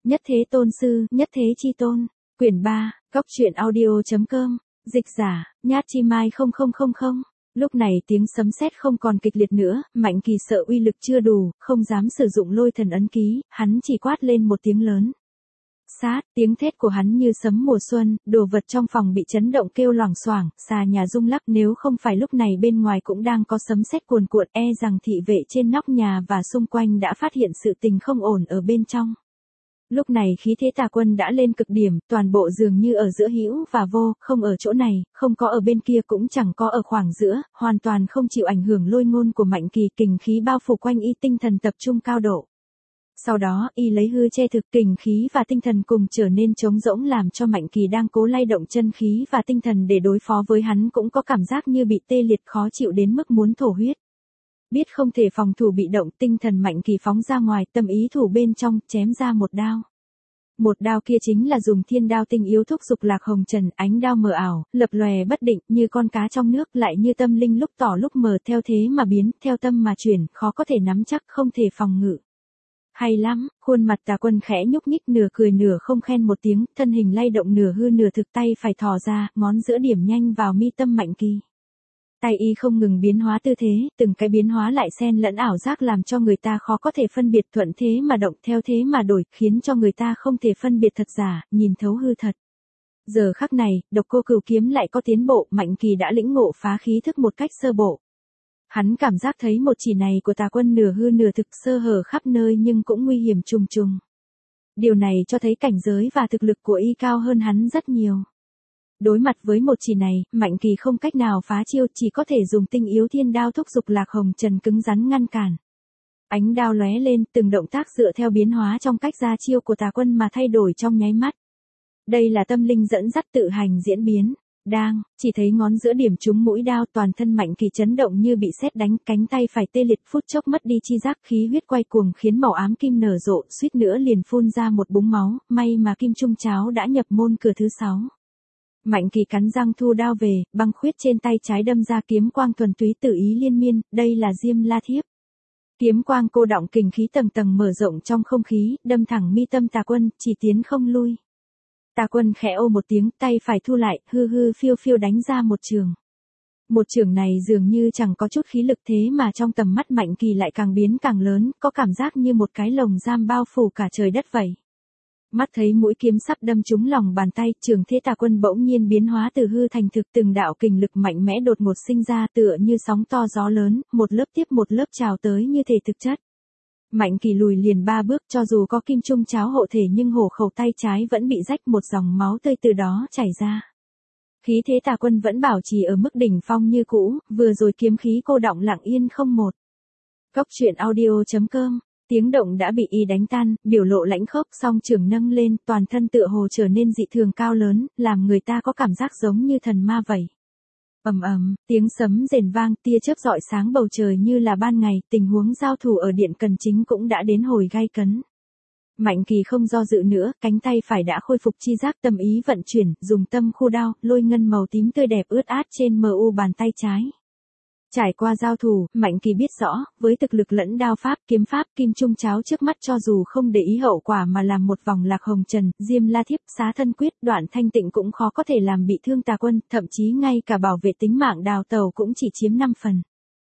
Nhất thế tôn sư, nhất thế chi tôn. Quyển 3, Cóc truyện audio.com. Dịch giả, Nhát Chi Mai 0000. Lúc này tiếng sấm sét không còn kịch liệt nữa, Mạnh Kỳ sợ uy lực chưa đủ, không dám sử dụng lôi thần ấn ký, hắn chỉ quát lên một tiếng lớn. Sát, tiếng thét của hắn như sấm mùa xuân, đồ vật trong phòng bị chấn động kêu loảng xoảng, xà nhà rung lắc, nếu không phải lúc này bên ngoài cũng đang có sấm sét cuồn cuộn, e rằng thị vệ trên nóc nhà và xung quanh đã phát hiện sự tình không ổn ở bên trong. Lúc này khí thế Tà Quân đã lên cực điểm, toàn bộ dường như ở giữa hữu và vô, không ở chỗ này, không có ở bên kia cũng chẳng có ở khoảng giữa, hoàn toàn không chịu ảnh hưởng lôi ngôn của Mạnh Kỳ, kình khí bao phủ quanh y, tinh thần tập trung cao độ. Sau đó, y lấy hư che thực, kình khí và tinh thần cùng trở nên trống rỗng, làm cho Mạnh Kỳ đang cố lay động chân khí và tinh thần để đối phó với hắn cũng có cảm giác như bị tê liệt, khó chịu đến mức muốn thổ huyết. Biết không thể phòng thủ bị động, tinh thần Mạnh Kỳ phóng ra ngoài, tâm ý thủ bên trong, chém ra một đao. Một đao kia chính là dùng thiên đao tinh yếu thúc dục Lạc Hồng Trần, ánh đao mờ ảo, lập lòe bất định, như con cá trong nước, lại như tâm linh lúc tỏ lúc mờ, theo thế mà biến, theo tâm mà chuyển, khó có thể nắm chắc, không thể phòng ngự. Hay lắm, khuôn mặt Tà Quân khẽ nhúc nhích, nửa cười nửa không khen một tiếng, thân hình lay động nửa hư nửa thực, tay phải thò ra, ngón giữa điểm nhanh vào mi tâm Mạnh Kỳ. Tay y không ngừng biến hóa tư thế, từng cái biến hóa lại xen lẫn ảo giác làm cho người ta khó có thể phân biệt, thuận thế mà động, theo thế mà đổi, khiến cho người ta không thể phân biệt thật giả, nhìn thấu hư thật. Giờ khắc này, Độc Cô Cửu kiếm lại có tiến bộ, Mạnh Kỳ đã lĩnh ngộ phá khí thức một cách sơ bộ. Hắn cảm giác thấy một chỉ này của Tà Quân nửa hư nửa thực, sơ hở khắp nơi nhưng cũng nguy hiểm trùng trùng. Điều này cho thấy cảnh giới và thực lực của y cao hơn hắn rất nhiều. Đối mặt với một chỉ này, Mạnh Kỳ không cách nào phá chiêu, chỉ có thể dùng tinh yếu thiên đao thúc dục Lạc Hồng Trần cứng rắn ngăn cản. Ánh đao lóe lên, từng động tác dựa theo biến hóa trong cách ra chiêu của Tà Quân mà thay đổi trong nháy mắt. Đây là tâm linh dẫn dắt tự hành diễn biến. Đang, chỉ thấy ngón giữa điểm trúng mũi đao, toàn thân Mạnh Kỳ chấn động như bị sét đánh, cánh tay phải tê liệt, phút chốc mất đi chi giác, khí huyết quay cuồng khiến màu ám kim nở rộ, suýt nữa liền phun ra một búng máu, may mà Kim Trung Cháo đã nhập môn cửa thứ 6. Mạnh Kỳ cắn răng thu đao về, băng khuyết trên tay trái đâm ra kiếm quang thuần túy tự ý liên miên, đây là Diêm La Thiếp. Kiếm quang cô đọng kình khí tầng tầng mở rộng trong không khí, đâm thẳng mi tâm Tà Quân, chỉ tiến không lui. Tà Quân khẽ ô một tiếng, tay phải thu lại, hư hư phiêu phiêu đánh ra một trường. Một trường này dường như chẳng có chút khí lực, thế mà trong tầm mắt Mạnh Kỳ lại càng biến càng lớn, có cảm giác như một cái lồng giam bao phủ cả trời đất vậy. Mắt thấy mũi kiếm sắp đâm trúng lòng bàn tay, trường thế Tà Quân bỗng nhiên biến hóa từ hư thành thực, từng đạo kình lực mạnh mẽ đột ngột sinh ra, tựa như sóng to gió lớn, một lớp tiếp một lớp trào tới như thể thực chất. Mạnh Kỳ lùi liền 3 bước, cho dù có Kim Trung Cháo hộ thể nhưng hổ khẩu tay trái vẫn bị rách, một dòng máu tươi từ đó chảy ra. Khí thế Tà Quân vẫn bảo trì ở mức đỉnh phong như cũ, vừa rồi kiếm khí cô đọng lặng yên không một. Cóc truyện audio.com. Tiếng động đã bị y đánh tan, biểu lộ lãnh khốc, song trường nâng lên, toàn thân tựa hồ trở nên dị thường cao lớn, làm người ta có cảm giác giống như thần ma vậy. Ầm ầm, tiếng sấm rền vang, tia chớp rọi sáng bầu trời như là ban ngày, tình huống giao thủ ở điện Cần Chính cũng đã đến hồi gay cấn. Mạnh Kỳ không do dự nữa, cánh tay phải đã khôi phục chi giác, tâm ý vận chuyển, dùng tâm khu đao, lôi ngân màu tím tươi đẹp ướt át trên mu bàn tay trái. Trải qua giao thủ, Mạnh Kỳ biết rõ, với thực lực lẫn đao pháp, kiếm pháp, Kim Trung Cháo trước mắt, cho dù không để ý hậu quả mà làm một vòng Lạc Hồng Trần, Diêm La Thiếp, Xá Thân Quyết, Đoạn Thanh Tịnh cũng khó có thể làm bị thương Tà Quân, thậm chí ngay cả bảo vệ tính mạng đào tẩu cũng chỉ chiếm 5 phần.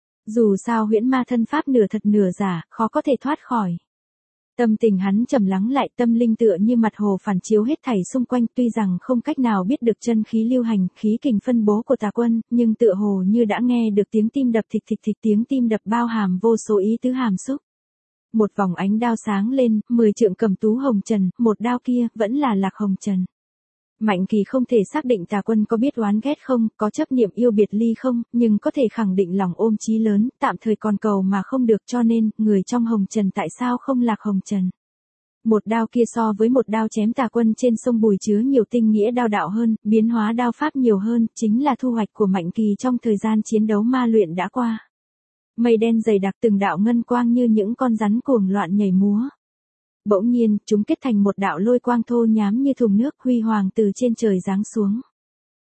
Dù sao huyễn ma thân pháp nửa thật nửa giả, khó có thể thoát khỏi. Tâm tình hắn trầm lắng lại, tâm linh tựa như mặt hồ phản chiếu hết thảy xung quanh, tuy rằng không cách nào biết được chân khí lưu hành, khí kình phân bố của Tà Quân, nhưng tựa hồ như đã nghe được tiếng tim đập thịch thịch thịch, tiếng tim đập bao hàm vô số ý tứ hàm xúc. Một vòng ánh đao sáng lên, 10 trượng cầm tú hồng trần, một đao kia vẫn là Lạc Hồng Trần. Mạnh Kỳ không thể xác định Tà Quân có biết oán ghét không, có chấp niệm yêu biệt ly không, nhưng có thể khẳng định lòng ôm chí lớn, tạm thời còn cầu mà không được, cho nên, người trong Hồng Trần tại sao không Lạc Hồng Trần. Một đao kia so với một đao chém Tà Quân trên sông Bùi chứa nhiều tinh nghĩa đao đạo hơn, biến hóa đao pháp nhiều hơn, chính là thu hoạch của Mạnh Kỳ trong thời gian chiến đấu ma luyện đã qua. Mây đen dày đặc, từng đạo ngân quang như những con rắn cuồng loạn nhảy múa. Bỗng nhiên, chúng kết thành một đạo lôi quang thô nhám như thùng nước, huy hoàng từ trên trời giáng xuống.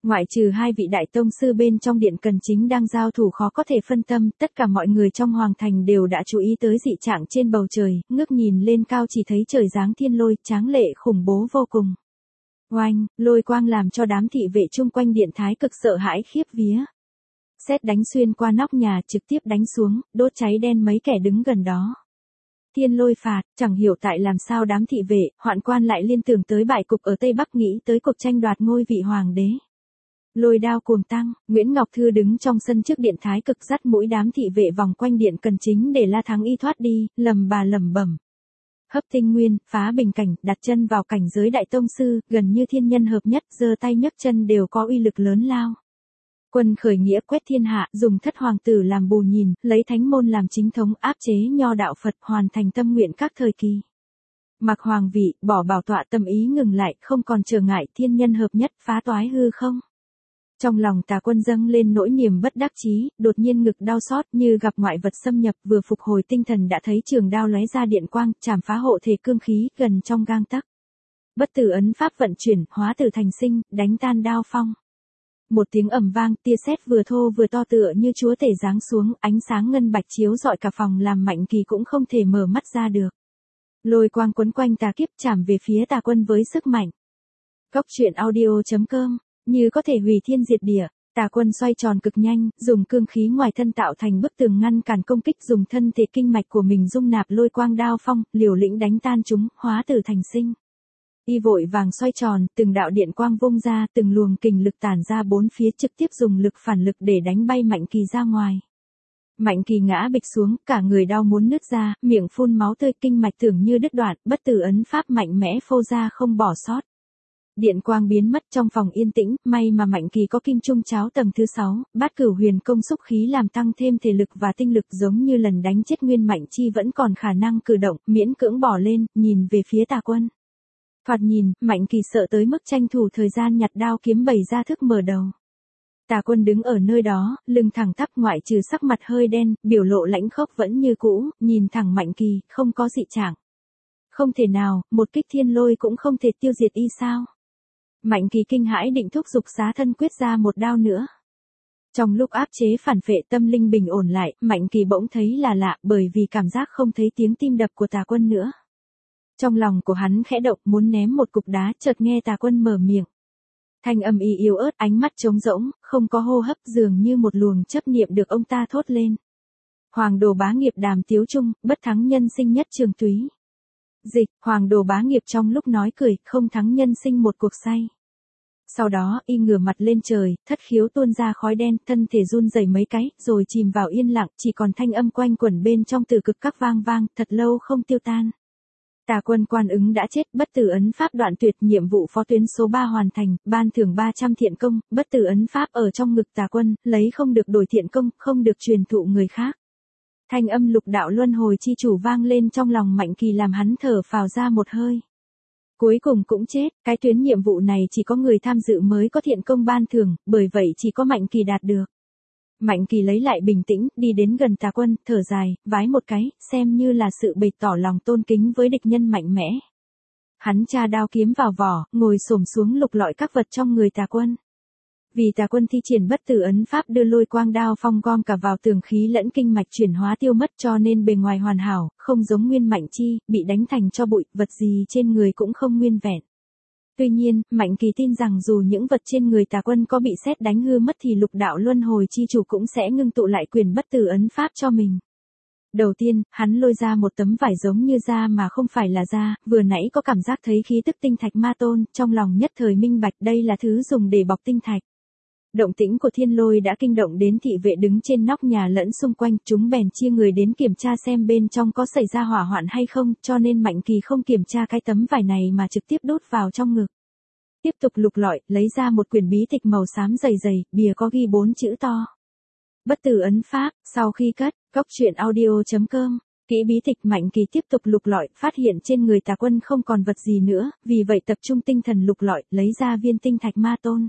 Ngoại trừ hai vị đại tông sư bên trong điện cần chính đang giao thủ khó có thể phân tâm, tất cả mọi người trong hoàng thành đều đã chú ý tới dị trạng trên bầu trời, ngước nhìn lên cao chỉ thấy trời giáng thiên lôi, tráng lệ khủng bố vô cùng. Oanh, lôi quang làm cho đám thị vệ chung quanh điện thái cực sợ hãi khiếp vía. Sét đánh xuyên qua nóc nhà trực tiếp đánh xuống, đốt cháy đen mấy kẻ đứng gần đó. Thiên lôi phạt, chẳng hiểu tại làm sao đám thị vệ, hoạn quan lại liên tưởng tới bại cục ở Tây Bắc, nghĩ tới cuộc tranh đoạt ngôi vị hoàng đế. Lôi đao cuồng tăng, Nguyễn Ngọc Thư đứng trong sân trước điện thái cực dắt mũi đám thị vệ vòng quanh điện cần chính để La Thắng Y thoát đi, lầm bẩm. Hấp tinh nguyên, phá bình cảnh, đặt chân vào cảnh giới đại tông sư, gần như thiên nhân hợp nhất, giơ tay nhấc chân đều có uy lực lớn lao. Quân khởi nghĩa quét thiên hạ, dùng thất hoàng tử làm bù nhìn, lấy thánh môn làm chính thống, áp chế nho đạo Phật, hoàn thành tâm nguyện các thời kỳ. Mặc hoàng vị, bỏ bảo tọa, tâm ý ngừng lại, không còn trở ngại, thiên nhân hợp nhất, phá toái hư không. Trong lòng Tà Quân dâng lên nỗi niềm bất đắc chí, đột nhiên ngực đau xót như gặp ngoại vật xâm nhập, vừa phục hồi tinh thần đã thấy trường đao lóe ra điện quang, chảm phá hộ thể cương khí, gần trong gang tấc. Bất tử ấn pháp vận chuyển, hóa tử thành sinh, đánh tan đao phong. Một tiếng ầm vang, tia sét vừa thô vừa to tựa như chúa tể giáng xuống, ánh sáng ngân bạch chiếu rọi cả phòng làm Mạnh Kỳ cũng không thể mở mắt ra được. Lôi quang quấn quanh tà kiếp chạm về phía Tà Quân với sức mạnh. Góc truyện audio.com, như có thể hủy thiên diệt địa, Tà Quân xoay tròn cực nhanh, dùng cương khí ngoài thân tạo thành bức tường ngăn cản công kích, dùng thân thể kinh mạch của mình dung nạp lôi quang đao phong, liều lĩnh đánh tan chúng, hóa tử thành sinh. Y vội vàng xoay tròn, từng đạo điện quang vung ra, từng luồng kình lực tản ra bốn phía, trực tiếp dùng lực phản lực để đánh bay Mạnh Kỳ ra ngoài. Mạnh Kỳ ngã bịch xuống, cả người đau muốn nứt ra, miệng phun máu tươi, kinh mạch tưởng như đứt đoạn, bất tử ấn pháp mạnh mẽ phô ra không bỏ sót. Điện quang biến mất trong phòng yên tĩnh, may mà Mạnh Kỳ có kim trung cháo tầng thứ 6, bát cửu huyền công xúc khí làm tăng thêm thể lực và tinh lực, giống như lần đánh chết Nguyên Mạnh Chi vẫn còn khả năng cử động, miễn cưỡng bỏ lên, nhìn về phía Tà Quân. Thoạt nhìn, Mạnh Kỳ sợ tới mức tranh thủ thời gian nhặt đao kiếm bày ra thức mở đầu. Tà Quân đứng ở nơi đó, lưng thẳng tắp, ngoại trừ sắc mặt hơi đen, biểu lộ lãnh khốc vẫn như cũ, nhìn thẳng Mạnh Kỳ, không có dị trạng. Không thể nào, một kích thiên lôi cũng không thể tiêu diệt y sao? Mạnh Kỳ kinh hãi định thúc giục xá thân quyết ra một đao nữa. Trong lúc áp chế phản phệ, tâm linh bình ổn lại, Mạnh Kỳ bỗng thấy là lạ, bởi vì cảm giác không thấy tiếng tim đập của Tà Quân nữa. Trong lòng của hắn khẽ động, muốn ném một cục đá, chợt nghe Tà Quân mở miệng. Thanh âm y yếu ớt, ánh mắt trống rỗng, không có hô hấp, dường như một luồng chấp niệm được ông ta thốt lên. Hoàng đồ bá nghiệp đàm tiếu trung, bất thắng nhân sinh nhất trường túy. Dịch, Hoàng đồ bá nghiệp trong lúc nói cười, không thắng nhân sinh một cuộc say. Sau đó, y ngửa mặt lên trời, thất khiếu tuôn ra khói đen, thân thể run rẩy mấy cái, rồi chìm vào yên lặng, chỉ còn thanh âm quanh quẩn bên trong từ cực các vang vang, thật lâu không tiêu tan. Tà Quân quan ứng đã chết, bất tử ấn pháp đoạn tuyệt, nhiệm vụ phó tuyến số 3 hoàn thành, ban thưởng 300 thiện công, bất tử ấn pháp ở trong ngực Tà Quân, lấy không được đổi thiện công, không được truyền thụ người khác. Thanh âm lục đạo luân hồi chi chủ vang lên trong lòng Mạnh Kỳ làm hắn thở phào ra một hơi. Cuối cùng cũng chết, cái tuyến nhiệm vụ này chỉ có người tham dự mới có thiện công ban thưởng, bởi vậy chỉ có Mạnh Kỳ đạt được. Mạnh Kỳ lấy lại bình tĩnh, đi đến gần Tà Quân, thở dài, vái một cái, xem như là sự bày tỏ lòng tôn kính với địch nhân mạnh mẽ. Hắn tra đao kiếm vào vỏ, ngồi xổm xuống lục lọi các vật trong người Tà Quân. Vì Tà Quân thi triển bất tử ấn pháp đưa lôi quang đao phong gom cả vào tường khí lẫn kinh mạch chuyển hóa tiêu mất, cho nên bề ngoài hoàn hảo, không giống Nguyên Mạnh Chi, bị đánh thành cho bụi, vật gì trên người cũng không nguyên vẹn. Tuy nhiên, Mạnh Kỳ tin rằng dù những vật trên người Tà Quân có bị sét đánh hư mất thì lục đạo luân hồi chi chủ cũng sẽ ngưng tụ lại quyền bất tử ấn pháp cho mình. Đầu tiên, hắn lôi ra một tấm vải giống như da mà không phải là da, vừa nãy có cảm giác thấy khí tức tinh thạch ma tôn, trong lòng nhất thời minh bạch đây là thứ dùng để bọc tinh thạch. Động tĩnh của thiên lôi đã kinh động đến thị vệ đứng trên nóc nhà lẫn xung quanh, chúng bèn chia người đến kiểm tra xem bên trong có xảy ra hỏa hoạn hay không, cho nên Mạnh Kỳ không kiểm tra cái tấm vải này mà trực tiếp đút vào trong ngực. Tiếp tục lục lọi, lấy ra một quyển bí tịch màu xám dày dày, bìa có ghi 4 chữ to. Bất tử ấn pháp, sau khi cất, góc truyện audio.com. Kỹ bí tịch, Mạnh Kỳ tiếp tục lục lọi, phát hiện trên người Tà Quân không còn vật gì nữa, vì vậy tập trung tinh thần lục lọi, lấy ra viên tinh thạch ma tôn.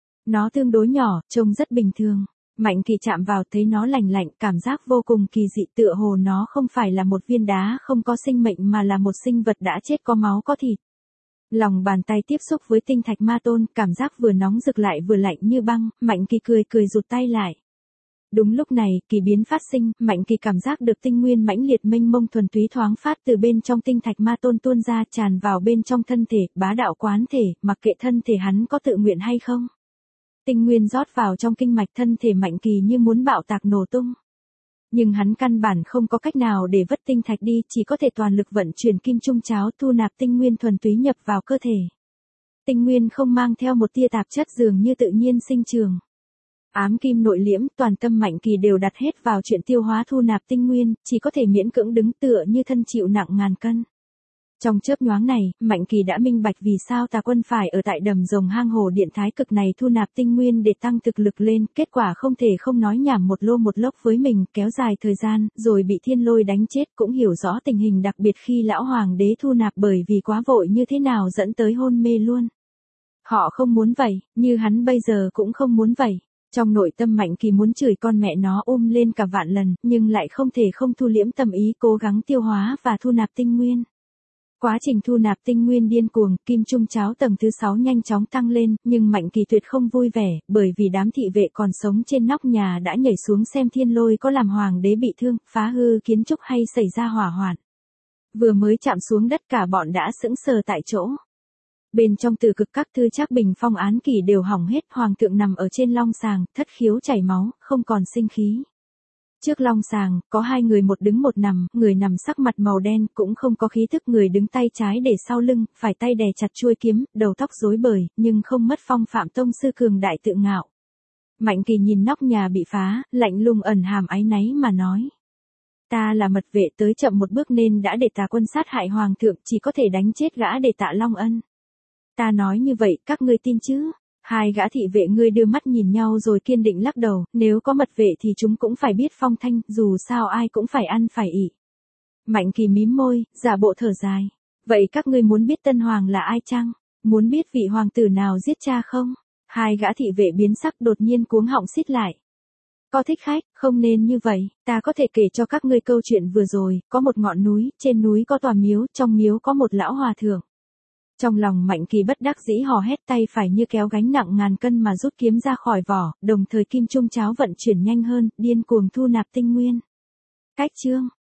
Nó tương đối nhỏ, trông rất bình thường. Mạnh Kỳ chạm vào thấy nó lành lạnh, cảm giác vô cùng kỳ dị, tựa hồ nó không phải là một viên đá không có sinh mệnh mà là một sinh vật đã chết có máu có thịt. Lòng bàn tay tiếp xúc với tinh thạch ma tôn, cảm giác vừa nóng rực lại vừa lạnh như băng, Mạnh Kỳ cười cười rụt tay lại. Đúng lúc này, kỳ biến phát sinh, Mạnh Kỳ cảm giác được tinh nguyên mãnh liệt mênh mông thuần túy thoáng phát từ bên trong tinh thạch ma tôn tuôn ra, tràn vào bên trong thân thể, bá đạo quán thể, mặc kệ thân thể hắn có tự nguyện hay không. Tinh nguyên rót vào trong kinh mạch, thân thể Mạnh Kỳ như muốn bạo tạc nổ tung. Nhưng hắn căn bản không có cách nào để vứt tinh thạch đi, chỉ có thể toàn lực vận chuyển kim trung cháo, thu nạp tinh nguyên thuần túy nhập vào cơ thể. Tinh nguyên không mang theo một tia tạp chất, dường như tự nhiên sinh trường. Ám kim nội liễm, toàn tâm Mạnh Kỳ đều đặt hết vào chuyện tiêu hóa thu nạp tinh nguyên, chỉ có thể miễn cưỡng đứng tựa như thân chịu nặng ngàn cân. Trong chớp nhoáng này, Mạnh Kỳ đã minh bạch vì sao Tà Quân phải ở tại đầm rồng hang hồ điện thái cực này thu nạp tinh nguyên để tăng thực lực lên, kết quả không thể không nói nhảm một lô một lốc với mình, kéo dài thời gian, rồi bị thiên lôi đánh chết, cũng hiểu rõ tình hình đặc biệt khi lão hoàng đế thu nạp bởi vì quá vội như thế nào dẫn tới hôn mê luôn. Họ không muốn vậy, như hắn bây giờ cũng không muốn vậy. Trong nội tâm Mạnh Kỳ muốn chửi con mẹ nó lên cả vạn lần, nhưng lại không thể không thu liễm tâm ý, cố gắng tiêu hóa và thu nạp tinh nguyên. Quá trình thu nạp tinh nguyên điên cuồng, kim trung cháo tầng thứ 6 nhanh chóng tăng lên, nhưng Mạnh Kỳ tuyệt không vui vẻ, bởi vì đám thị vệ còn sống trên nóc nhà đã nhảy xuống xem thiên lôi có làm hoàng đế bị thương, phá hư kiến trúc hay xảy ra hỏa hoạn. Vừa mới chạm xuống đất cả bọn đã sững sờ tại chỗ. Bên trong Từ Cực Các Thư Trác Bình Phong án kỷ đều hỏng hết, hoàng thượng nằm ở trên long sàng, thất khiếu chảy máu, không còn sinh khí. Trước long sàng, có hai người, một đứng một nằm, người nằm sắc mặt màu đen, cũng không có khí thức, người đứng tay trái để sau lưng, phải tay đè chặt chuôi kiếm, đầu tóc rối bời, nhưng không mất phong phạm tông sư cường đại tự ngạo. Mạnh Kỳ nhìn nóc nhà bị phá, lạnh lùng ẩn hàm áy náy mà nói. Ta là mật vệ, tới chậm một bước nên đã để Tà Quân sát hại hoàng thượng, chỉ có thể đánh chết gã để tạ long ân. Ta nói như vậy, các ngươi tin chứ? Hai gã thị vệ ngươi đưa mắt nhìn nhau rồi kiên định lắc đầu, nếu có mật vệ thì chúng cũng phải biết phong thanh, dù sao ai cũng phải ăn phải ỉ. Mạnh Kỳ mím môi, giả bộ thở dài. Vậy các ngươi muốn biết tân hoàng là ai chăng? Muốn biết vị hoàng tử nào giết cha không? Hai gã thị vệ biến sắc, đột nhiên cuống họng xít lại. Có thích khách, không nên như vậy, ta có thể kể cho các ngươi câu chuyện vừa rồi, có một ngọn núi, trên núi có tòa miếu, trong miếu có một lão hòa thượng. Trong lòng Mạnh Kỳ bất đắc dĩ hò hét, tay phải như kéo gánh nặng ngàn cân mà rút kiếm ra khỏi vỏ, đồng thời kim trung cháo vận chuyển nhanh hơn, điên cuồng thu nạp tinh nguyên. Cách chương